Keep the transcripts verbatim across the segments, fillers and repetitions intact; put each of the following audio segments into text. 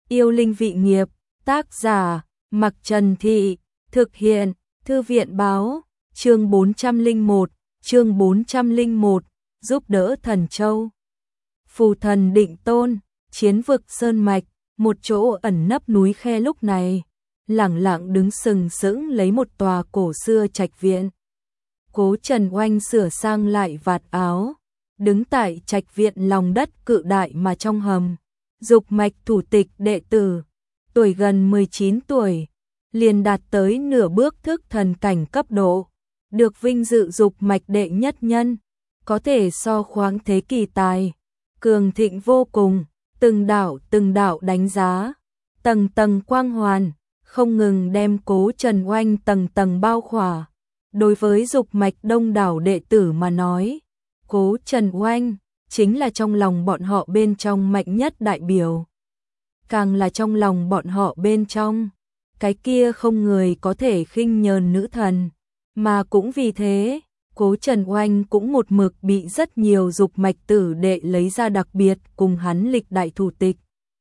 Yêu linh vị nghiệp, tác giả, Mặc Trần Thị, thực hiện, Thư viện báo, chương bốn trăm lẻ một, chương bốn trăm lẻ một, giúp đỡ Thần Châu. Phù thần định tôn, chiến vực sơn mạch, một chỗ ẩn nấp núi khe lúc này, lẳng lặng đứng sừng sững lấy một tòa cổ xưa trạch viện. Cố Trần Oanh sửa sang lại vạt áo, đứng tại trạch viện lòng đất cự đại mà trong hầm. Dục mạch thủ tịch đệ tử, tuổi gần mười chín tuổi, liền đạt tới nửa bước thức thần cảnh cấp độ, được vinh dự dục mạch đệ nhất nhân, có thể so khoáng thế kỳ tài, cường thịnh vô cùng, từng đạo từng đạo đánh giá, tầng tầng quang hoàn, không ngừng đem Cố Trần Oanh tầng tầng bao khỏa. Đối với dục mạch đông đảo đệ tử mà nói, Cố Trần Oanh chính là trong lòng bọn họ bên trong mạnh nhất đại biểu. Càng là trong lòng bọn họ bên trong, cái kia không người có thể khinh nhờn nữ thần. Mà cũng vì thế, Cố Trần Oanh cũng một mực bị rất nhiều dục mạch tử đệ lấy ra đặc biệt cùng hắn lịch đại thủ tịch.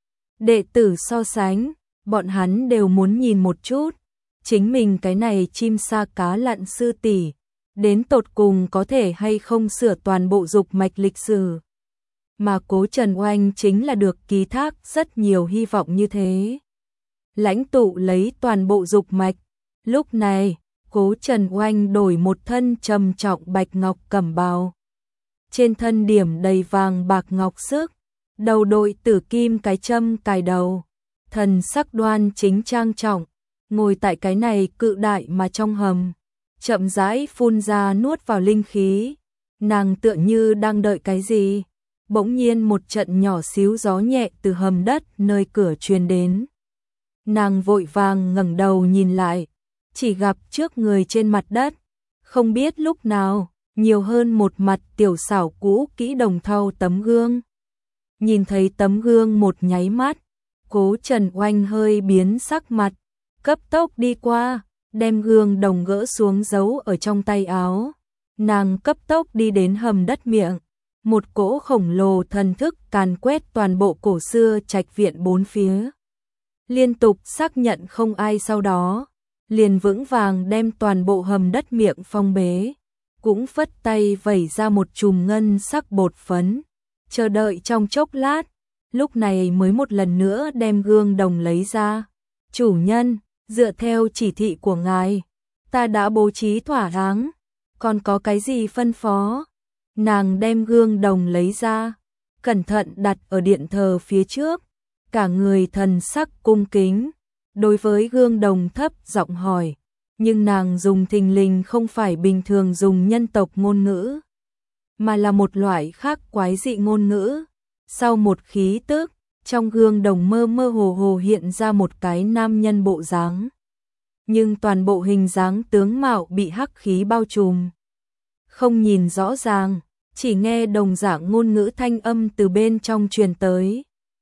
Đệ tử so sánh, bọn hắn đều muốn nhìn một chút, chính mình cái này chim sa cá lặn sư tỷ, đến tột cùng có thể hay không sửa toàn bộ dục mạch lịch sử. Mà Cố Trần Oanh chính là được ký thác rất nhiều hy vọng như thế. Lãnh tụ lấy toàn bộ dục mạch, lúc này, Cố Trần Oanh đổi một thân trầm trọng bạch ngọc cẩm bào. Trên thân điểm đầy vàng bạc ngọc sức, đầu đội tử kim cái châm cài đầu, thần sắc đoan chính trang trọng, ngồi tại cái này cự đại mà trong hầm, chậm rãi phun ra nuốt vào linh khí. Nàng tựa như đang đợi cái gì, bỗng nhiên một trận nhỏ xíu gió nhẹ từ hầm đất nơi cửa truyền đến. Nàng vội vàng ngẩng đầu nhìn lại, chỉ gặp trước người trên mặt đất, không biết lúc nào, nhiều hơn một mặt tiểu xảo cũ kỹ đồng thau tấm gương. Nhìn thấy tấm gương một nháy mắt, Cố Trần Oanh hơi biến sắc mặt, cấp tốc đi qua, đem gương đồng gỡ xuống giấu ở trong tay áo. Nàng cấp tốc đi đến hầm đất miệng, một cỗ khổng lồ thần thức càn quét toàn bộ cổ xưa trạch viện bốn phía. Liên tục xác nhận không ai sau đó, liền vững vàng đem toàn bộ hầm đất miệng phong bế, cũng phất tay vẩy ra một chùm ngân sắc bột phấn, chờ đợi trong chốc lát, lúc này mới một lần nữa đem gương đồng lấy ra. Chủ nhân, dựa theo chỉ thị của ngài, ta đã bố trí thỏa đáng, còn có cái gì phân phó? Nàng đem gương đồng lấy ra, cẩn thận đặt ở điện thờ phía trước, cả người thần sắc cung kính, đối với gương đồng thấp giọng hỏi, nhưng nàng dùng thình lình không phải bình thường dùng nhân tộc ngôn ngữ, mà là một loại khác quái dị ngôn ngữ. Sau một khí tức, trong gương đồng mơ mơ hồ hồ hiện ra một cái nam nhân bộ dáng, nhưng toàn bộ hình dáng tướng mạo bị hắc khí bao trùm, không nhìn rõ ràng, chỉ nghe đồng dạng ngôn ngữ thanh âm từ bên trong truyền tới.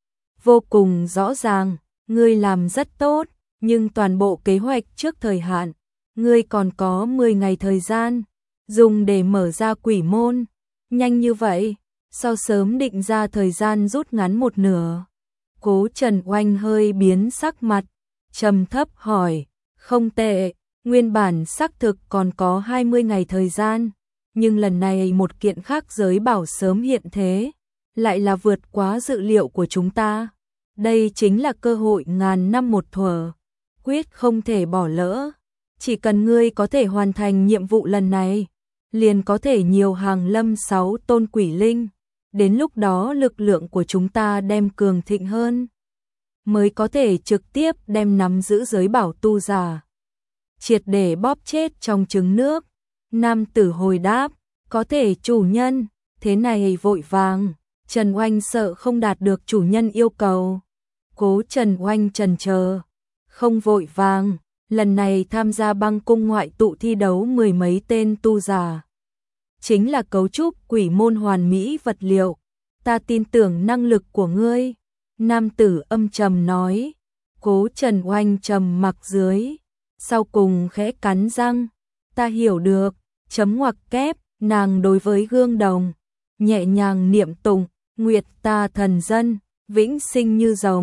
Vô cùng rõ ràng, ngươi làm rất tốt, nhưng toàn bộ kế hoạch trước thời hạn, ngươi còn có mười ngày thời gian, dùng để mở ra quỷ môn, nhanh như vậy, so sớm định ra thời gian rút ngắn một nửa. Cố Trần Oanh hơi biến sắc mặt, trầm thấp hỏi, không tệ, nguyên bản xác thực còn có hai mươi ngày thời gian, nhưng lần này một kiện khác giới bảo sớm hiện thế, lại là vượt quá dự liệu của chúng ta. Đây chính là cơ hội ngàn năm một thuở, quyết không thể bỏ lỡ. Chỉ cần ngươi có thể hoàn thành nhiệm vụ lần này, liền có thể nhiều hàng lâm sáu tôn quỷ linh. Đến lúc đó lực lượng của chúng ta đem cường thịnh hơn, mới có thể trực tiếp đem nắm giữ giới bảo tu giả, triệt để bóp chết trong trứng nước. Nam tử hồi đáp, có thể chủ nhân, thế này vội vàng, Trần Oanh sợ không đạt được chủ nhân yêu cầu. Cố Trần Oanh trần chờ, không vội vàng, lần này tham gia băng cung ngoại tụ thi đấu mười mấy tên tu giả, chính là cấu trúc quỷ môn hoàn mỹ vật liệu, ta tin tưởng năng lực của ngươi. Nam tử âm trầm nói. Cố Trần Oanh trầm mặc dưới, sau cùng khẽ cắn răng, ta hiểu được, chấm ngoặc kép. Nàng đối với gương đồng, nhẹ nhàng niệm tụng, nguyệt ta thần dân, vĩnh sinh như rồng,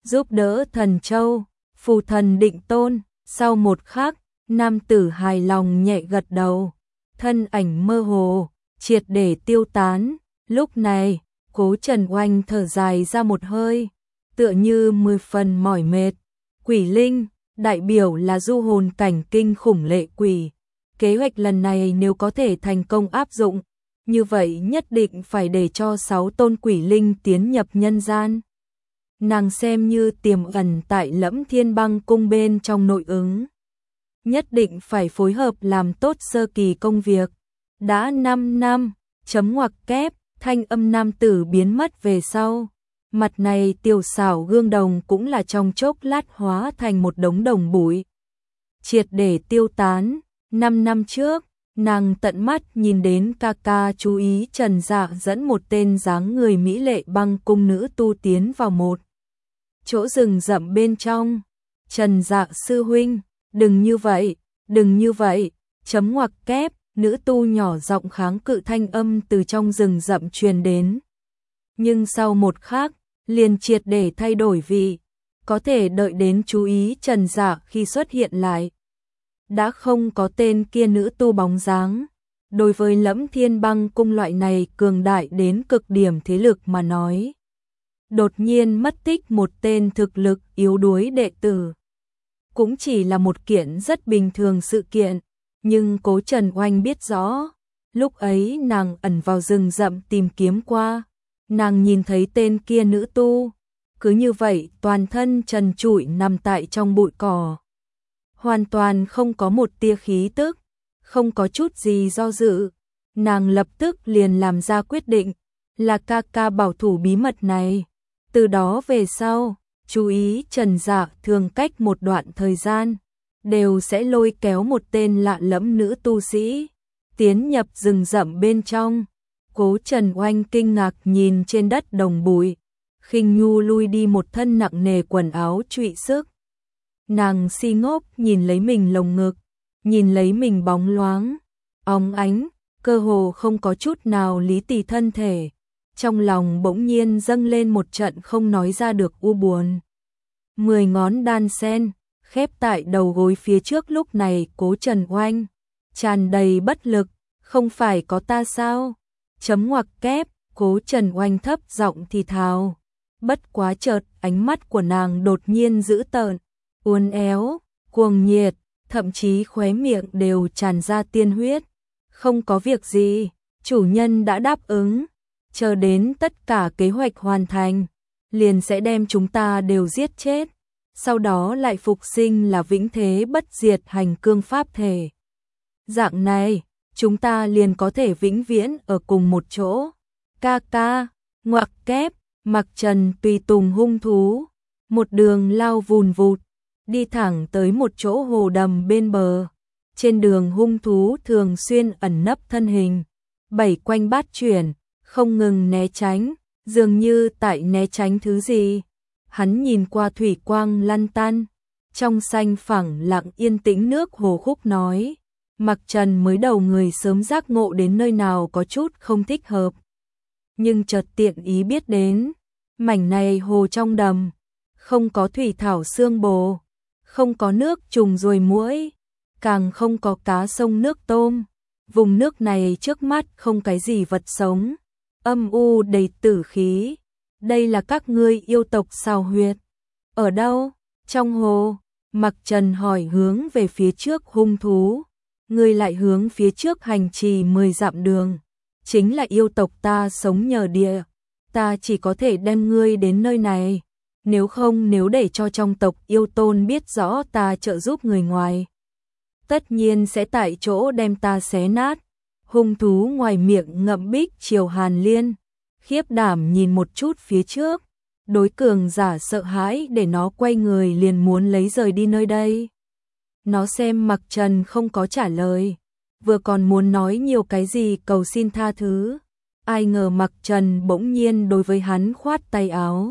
giúp đỡ thần châu, phù thần định tôn. Sau một khắc, nam tử hài lòng nhẹ gật đầu, thân ảnh mơ hồ, triệt để tiêu tán. Lúc này, Cố Trần Oanh thở dài ra một hơi, tựa như mười phần mỏi mệt. Quỷ linh, đại biểu là du hồn cảnh kinh khủng lệ quỷ. Kế hoạch lần này nếu có thể thành công áp dụng, như vậy nhất định phải để cho sáu tôn quỷ linh tiến nhập nhân gian. Nàng xem như tiềm ẩn tại Lẫm Thiên Băng cung bên trong nội ứng. Nhất định phải phối hợp làm tốt sơ kỳ công việc. Đã năm năm, chấm ngoặc kép, thanh âm nam tử biến mất về sau. Mặt này tiểu xảo gương đồng cũng là trong chốc lát hóa thành một đống đồng bụi. Triệt để tiêu tán. Năm năm trước, nàng tận mắt nhìn đến ca ca chú ý Trần Dạ dẫn một tên dáng người mỹ lệ băng cung nữ tu tiến vào một chỗ rừng rậm bên trong. Trần Dạ sư huynh, đừng như vậy, đừng như vậy, chấm ngoặc kép, nữ tu nhỏ giọng kháng cự thanh âm từ trong rừng rậm truyền đến. Nhưng sau một khắc, liền triệt để thay đổi vị, có thể đợi đến chú ý Trần Dạ khi xuất hiện lại. Đã không có tên kia nữ tu bóng dáng. Đối với Lẫm Thiên Băng cung loại này cường đại đến cực điểm thế lực mà nói, đột nhiên mất tích một tên thực lực yếu đuối đệ tử, cũng chỉ là một kiện rất bình thường sự kiện. Nhưng Cố Trần Oanh biết rõ, lúc ấy nàng ẩn vào rừng rậm tìm kiếm qua, nàng nhìn thấy tên kia nữ tu, cứ như vậy toàn thân trần trụi nằm tại trong bụi cỏ, hoàn toàn không có một tia khí tức, không có chút gì do dự. Nàng lập tức liền làm ra quyết định, là ca ca bảo thủ bí mật này. Từ đó về sau, chú ý Trần Dạ thường cách một đoạn thời gian, đều sẽ lôi kéo một tên lạ lẫm nữ tu sĩ, tiến nhập rừng rậm bên trong. Cố Trần Oanh kinh ngạc nhìn trên đất đồng bụi, khinh nhu lui đi một thân nặng nề quần áo trụy xước. Nàng si ngốc nhìn lấy mình lồng ngực, nhìn lấy mình bóng loáng, óng ánh, cơ hồ không có chút nào lý tỳ thân thể. Trong lòng bỗng nhiên dâng lên một trận không nói ra được u buồn. Mười ngón đan sen, khép tại đầu gối phía trước. Lúc này Cố Trần Oanh tràn đầy bất lực, không phải có ta sao? Chấm ngoặc kép, Cố Trần Oanh thấp giọng thì thào. Bất quá chợt, ánh mắt của nàng đột nhiên dữ tợn, uốn éo, cuồng nhiệt, thậm chí khóe miệng đều tràn ra tiên huyết. Không có việc gì, chủ nhân đã đáp ứng, chờ đến tất cả kế hoạch hoàn thành, liền sẽ đem chúng ta đều giết chết, sau đó lại phục sinh là vĩnh thế bất diệt hành cương pháp thể. Dạng này, chúng ta liền có thể vĩnh viễn ở cùng một chỗ. Ca ca, ngoặc kép, mặc trần tùy tùng hung thú, một đường lao vùn vụt, đi thẳng tới một chỗ hồ đầm bên bờ. Trên đường hung thú thường xuyên ẩn nấp thân hình, bảy quanh bát chuyển, không ngừng né tránh, dường như tại né tránh thứ gì. Hắn nhìn qua thủy quang lăn tăn, trong xanh phẳng lặng yên tĩnh nước hồ khúc nói. Mặc Trần mới đầu người sớm giác ngộ đến nơi nào có chút không thích hợp, nhưng chợt tiện ý biết đến, mảnh này hồ trong đầm, không có thủy thảo xương bồ, không có nước trùng ruồi muỗi, càng không có cá sông nước tôm. Vùng nước này trước mắt không cái gì vật sống, âm u đầy tử khí. Đây là các ngươi yêu tộc sao huyệt? Ở đâu? Trong hồ. Mặc Trần hỏi hướng về phía trước hung thú. Ngươi lại hướng phía trước hành trì mười dặm đường. Chính là yêu tộc ta sống nhờ địa. Ta chỉ có thể đem ngươi đến nơi này. Nếu không, nếu để cho trong tộc yêu tôn biết rõ ta trợ giúp người ngoài, tất nhiên sẽ tại chỗ đem ta xé nát. Hung thú ngoài miệng ngậm bích chiều Hàn Liên, khiếp đảm nhìn một chút phía trước, đối cường giả sợ hãi để nó quay người liền muốn lấy rời đi nơi đây. Nó xem Mặc Trần không có trả lời, vừa còn muốn nói nhiều cái gì cầu xin tha thứ, ai ngờ Mặc Trần bỗng nhiên đối với hắn khoát tay áo.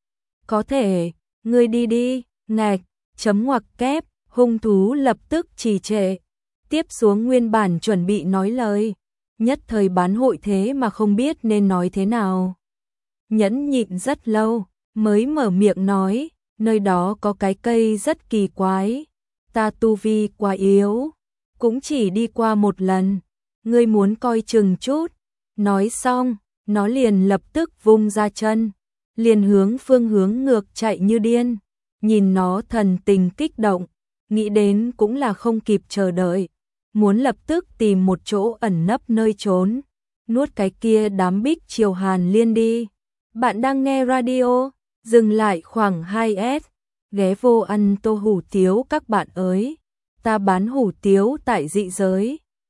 Có thể, ngươi đi đi, ngạch, chấm ngoặc kép, hung thú lập tức trì trệ, tiếp xuống nguyên bản chuẩn bị nói lời, nhất thời bán hội thế mà không biết nên nói thế nào. Nhẫn nhịn rất lâu, mới mở miệng nói, nơi đó có cái cây rất kỳ quái, ta tu vi quá yếu, cũng chỉ đi qua một lần, ngươi muốn coi chừng chút. Nói xong, nó liền lập tức vung ra chân, liền hướng phương hướng ngược chạy như điên. Nhìn nó thần tình kích động, nghĩ đến cũng là không kịp chờ đợi, muốn lập tức tìm một chỗ ẩn nấp nơi trốn, nuốt cái kia đám Bích Triều Hàn Liên đi. Bạn đang nghe radio, dừng lại khoảng hai s, ghé vô ăn tô hủ tiếu các bạn ơi, ta bán hủ tiếu tại dị giới.